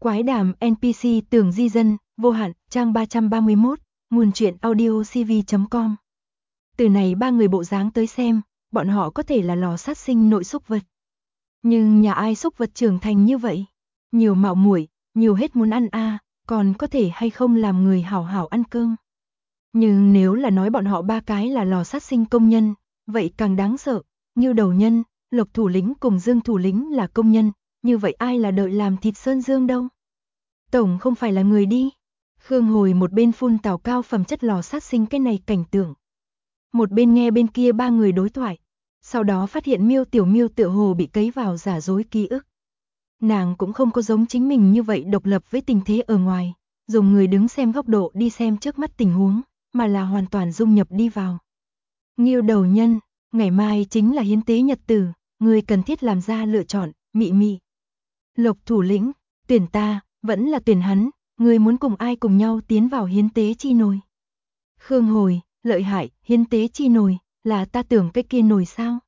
Quái đàm NPC Tưởng Di Dân, vô hạn, trang 331, nguồn truyện audio cv.com. Từ này ba người bộ dáng tới xem, bọn họ có thể là lò sát sinh nội súc vật. Nhưng nhà ai súc vật trưởng thành như vậy? Nhiều mạo muội, nhiều hết muốn ăn còn có thể hay không làm người hảo hảo ăn cơm. Nhưng nếu là nói bọn họ ba cái là lò sát sinh công nhân, vậy càng đáng sợ. Ngưu Đầu Nhân, Lộc thủ lĩnh cùng Dương thủ lĩnh là công nhân, như vậy ai là đợi làm thịt Sơn Dương đâu? Tổng không phải là người đi. Khương Hồi một bên phun tào cao phẩm chất lò sát sinh cái này cảnh tượng, một bên nghe bên kia ba người đối thoại, sau đó phát hiện Miêu Tiểu Miêu tựa hồ bị cấy vào giả dối ký ức. Nàng cũng không có giống chính mình như vậy độc lập với tình thế ở ngoài, dùng người đứng xem góc độ đi xem trước mắt tình huống, mà là hoàn toàn dung nhập đi vào. Ngưu Đầu Nhân, ngày mai chính là hiến tế nhật tử, người cần thiết làm ra lựa chọn, Mị Mị. Lộc thủ lĩnh, tuyển ta, vẫn là tuyển hắn, người muốn cùng ai cùng nhau tiến vào hiến tế chi nồi? Khương Hồi, lợi hại, hiến tế chi nồi, là ta tưởng cái kia nồi sao?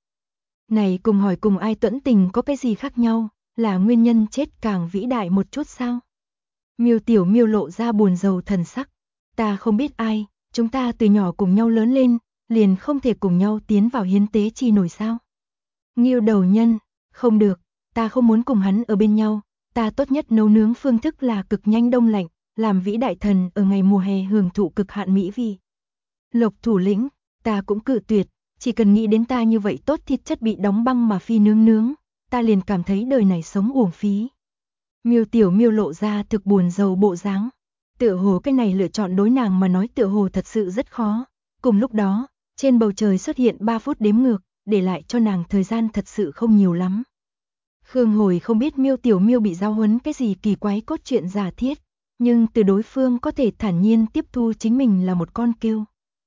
Này cùng hỏi cùng ai tuẫn tình có cái gì khác nhau, là nguyên nhân chết càng vĩ đại một chút sao? Miêu Tiểu Miêu lộ ra buồn rầu thần sắc, ta không biết ai, chúng ta từ nhỏ cùng nhau lớn lên, liền không thể cùng nhau tiến vào hiến tế chi nồi sao? Ngưu Đầu Nhân, không được, ta không muốn cùng hắn ở bên nhau, ta tốt nhất nấu nướng phương thức là cực nhanh đông lạnh, làm vĩ đại thần ở ngày mùa hè hưởng thụ cực hạn mỹ vị. Lộc thủ lĩnh, ta cũng cự tuyệt, chỉ cần nghĩ đến ta như vậy tốt thịt chất bị đóng băng mà phi nướng, ta liền cảm thấy đời này sống uổng phí. Miêu Tiểu Miêu lộ ra thực buồn rầu bộ dáng, tựa hồ cái này lựa chọn đối nàng mà nói tựa hồ thật sự rất khó. Cùng lúc đó, trên bầu trời xuất hiện 3 phút đếm ngược, để lại cho nàng thời gian thật sự không nhiều lắm. Khương Hồi không biết Miêu Tiểu Miêu bị giáo huấn cái gì kỳ quái cốt truyện giả thiết, nhưng từ đối phương có thể thản nhiên tiếp thu chính mình là một con cừu.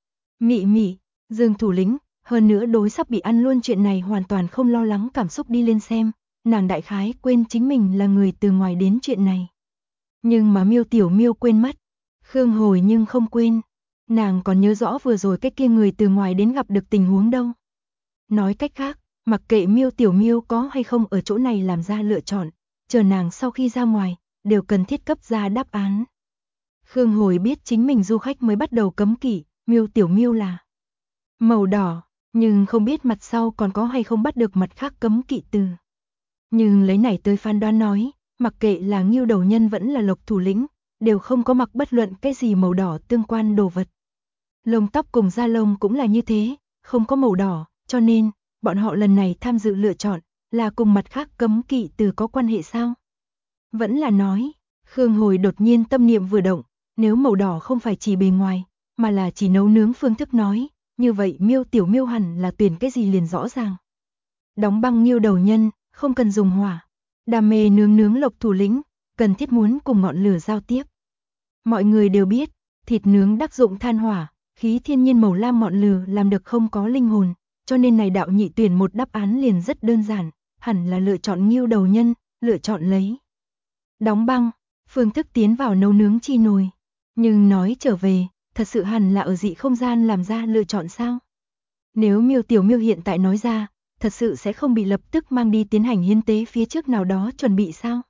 Mị Mị, Dương thủ lĩnh, hơn nữa đối sắp bị ăn luôn chuyện này hoàn toàn không lo lắng cảm xúc đi lên xem, nàng đại khái quên chính mình là người từ ngoài đến chuyện này. Nhưng mà Miêu Tiểu Miêu quên mất, Khương Hồi nhưng không quên, nàng còn nhớ rõ vừa rồi cái kia người từ ngoài đến gặp được tình huống đâu. Nói cách khác, mặc kệ Miêu Tiểu Miêu có hay không ở chỗ này làm ra lựa chọn, chờ nàng sau khi ra ngoài, đều cần thiết cấp ra đáp án. Khương Hồi biết chính mình du khách mới bắt đầu cấm kỵ, Miêu Tiểu Miêu là màu đỏ, nhưng không biết mặt sau còn có hay không bắt được mặt khác cấm kỵ từ. Nhưng lấy này tới phán đoán nói, mặc kệ là Ngưu Đầu Nhân vẫn là Lộc thủ lĩnh, đều không có mặc bất luận cái gì màu đỏ tương quan đồ vật. Lông tóc cùng da lông cũng là như thế, không có màu đỏ, cho nên, bọn họ lần này tham dự lựa chọn, là cùng mặt khác cấm kỵ từ có quan hệ sao? Vẫn là nói, Khương Hồi đột nhiên tâm niệm vừa động, nếu màu đỏ không phải chỉ bề ngoài, mà là chỉ nấu nướng phương thức nói, như vậy Miêu Tiểu Miêu hẳn là tuyển cái gì liền rõ ràng. Đóng băng Ngưu Đầu Nhân, không cần dùng hỏa. Đam mê nướng Lộc thủ lĩnh, cần thiết muốn cùng ngọn lửa giao tiếp. Mọi người đều biết, thịt nướng đắc dụng than hỏa, khí thiên nhiên màu lam ngọn lửa làm được không có linh hồn, cho nên này đạo nhị tuyển một đáp án liền rất đơn giản, hẳn là lựa chọn Ngưu Đầu Nhân, lựa chọn lấy đóng băng, phương thức tiến vào nấu nướng chi nồi. Nhưng nói trở về, thật sự hẳn là ở dị không gian làm ra lựa chọn sao? Nếu Miêu Tiểu Miêu hiện tại nói ra, thật sự sẽ không bị lập tức mang đi tiến hành hiến tế phía trước nào đó chuẩn bị sao?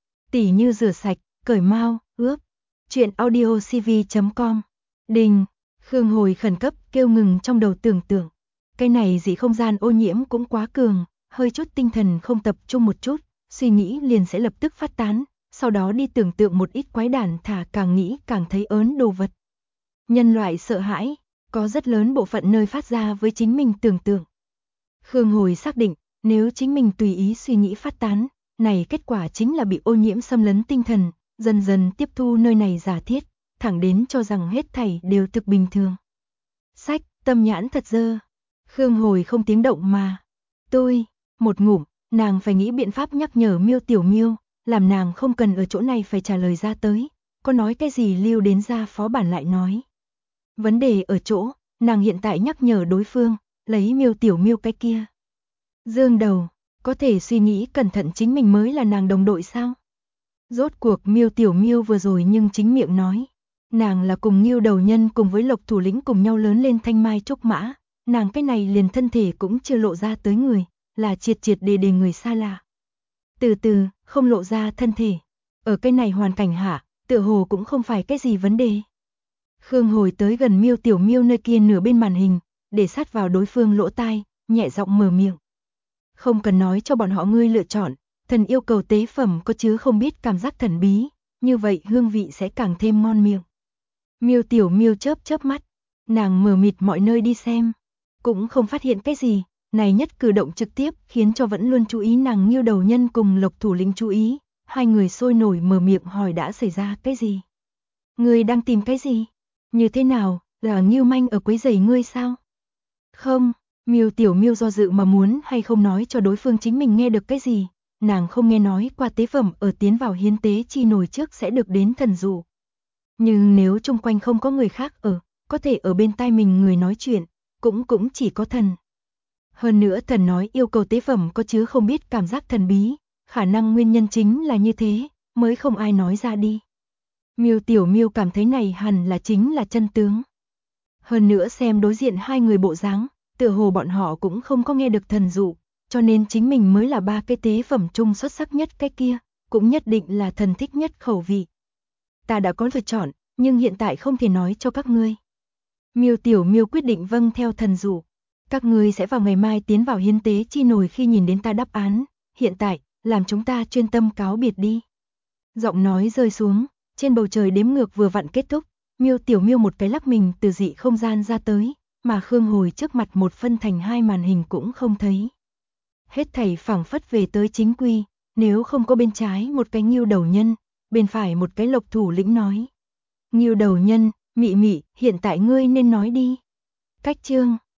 Tỉ như rửa sạch, cởi mao, ướp. Chuyện audio cv.com. Đình, Khương Hồi khẩn cấp kêu ngừng trong đầu tưởng tượng. Cái này dị không gian ô nhiễm cũng quá cường, hơi chút tinh thần không tập trung một chút, suy nghĩ liền sẽ lập tức phát tán, sau đó đi tưởng tượng một ít quái đản thả càng nghĩ càng thấy ớn đồ vật. Nhân loại sợ hãi, có rất lớn bộ phận nơi phát ra với chính mình tưởng tượng. Khương Hồi xác định, nếu chính mình tùy ý suy nghĩ phát tán, này kết quả chính là bị ô nhiễm xâm lấn tinh thần, dần dần tiếp thu nơi này giả thiết, thẳng đến cho rằng hết thảy đều thực bình thường. Sách, tâm nhãn thật dơ. Khương Hồi không tiếng động mà. Tôi, một ngụm, nàng phải nghĩ biện pháp nhắc nhở Miêu Tiểu Miêu, làm nàng không cần ở chỗ này phải trả lời ra tới, có nói cái gì lưu đến ra phó bản lại nói. Vấn đề ở chỗ, nàng hiện tại nhắc nhở đối phương, lấy Miêu Tiểu Miêu cái kia. Dương đầu, có thể suy nghĩ cẩn thận chính mình mới là nàng đồng đội sao? Rốt cuộc Miêu Tiểu Miêu vừa rồi nhưng chính miệng nói, nàng là cùng Ngưu Đầu Nhân cùng với Lộc thủ lĩnh cùng nhau lớn lên thanh mai trúc mã, nàng cái này liền thân thể cũng chưa lộ ra tới người, là triệt triệt để người xa lạ. Từ từ, không lộ ra thân thể. Ở cái này hoàn cảnh hạ, tựa hồ cũng không phải cái gì vấn đề. Khương Hồi tới gần Miêu Tiểu Miêu nơi kia nửa bên màn hình, để sát vào đối phương lỗ tai, nhẹ giọng mở miệng. Không cần nói cho bọn họ ngươi lựa chọn, thần yêu cầu tế phẩm có chứ không biết cảm giác thần bí, như vậy hương vị sẽ càng thêm ngon miệng. Miêu Tiểu Miêu chớp chớp mắt, nàng mờ mịt mọi nơi đi xem, cũng không phát hiện cái gì, này nhất cử động trực tiếp khiến cho vẫn luôn chú ý nàng Nghiêu đầu nhân cùng Lộc thủ lĩnh chú ý, hai người sôi nổi mở miệng hỏi đã xảy ra cái gì. Ngươi đang tìm cái gì? Như thế nào, là Nghiêu manh ở quấy rầy ngươi sao? Không, Miêu Tiểu Miêu do dự mà muốn hay không nói cho đối phương chính mình nghe được cái gì, nàng không nghe nói qua tế phẩm ở tiến vào hiến tế chi nồi trước sẽ được đến thần dụ. Nhưng nếu chung quanh không có người khác ở, có thể ở bên tai mình người nói chuyện, cũng chỉ có thần. Hơn nữa thần nói yêu cầu tế phẩm có chứ không biết cảm giác thần bí, khả năng nguyên nhân chính là như thế, mới không ai nói ra đi. Miêu Tiểu Miêu cảm thấy này hẳn là chính là chân tướng. Hơn nữa xem đối diện hai người bộ dáng, tựa hồ bọn họ cũng không có nghe được thần dụ, cho nên chính mình mới là ba cái tế phẩm chung xuất sắc nhất cái kia, cũng nhất định là thần thích nhất khẩu vị. Ta đã có lựa chọn, nhưng hiện tại không thể nói cho các ngươi. Miêu Tiểu Miêu quyết định vâng theo thần dụ. Các ngươi sẽ vào ngày mai tiến vào hiến tế chi nồi khi nhìn đến ta đáp án, hiện tại, làm chúng ta chuyên tâm cáo biệt đi. Giọng nói rơi xuống, trên bầu trời đếm ngược vừa vặn kết thúc, Miêu Tiểu Miêu một cái lắc mình từ dị không gian ra tới, mà Khương Hồi trước mặt một phân thành hai màn hình cũng không thấy. Hết thảy phảng phất về tới chính quy, nếu không có bên trái một cái Nghiêu đầu nhân, bên phải một cái Lộc thủ lĩnh nói. Nghiêu đầu nhân, Mị Mị, hiện tại ngươi nên nói đi. Cách chương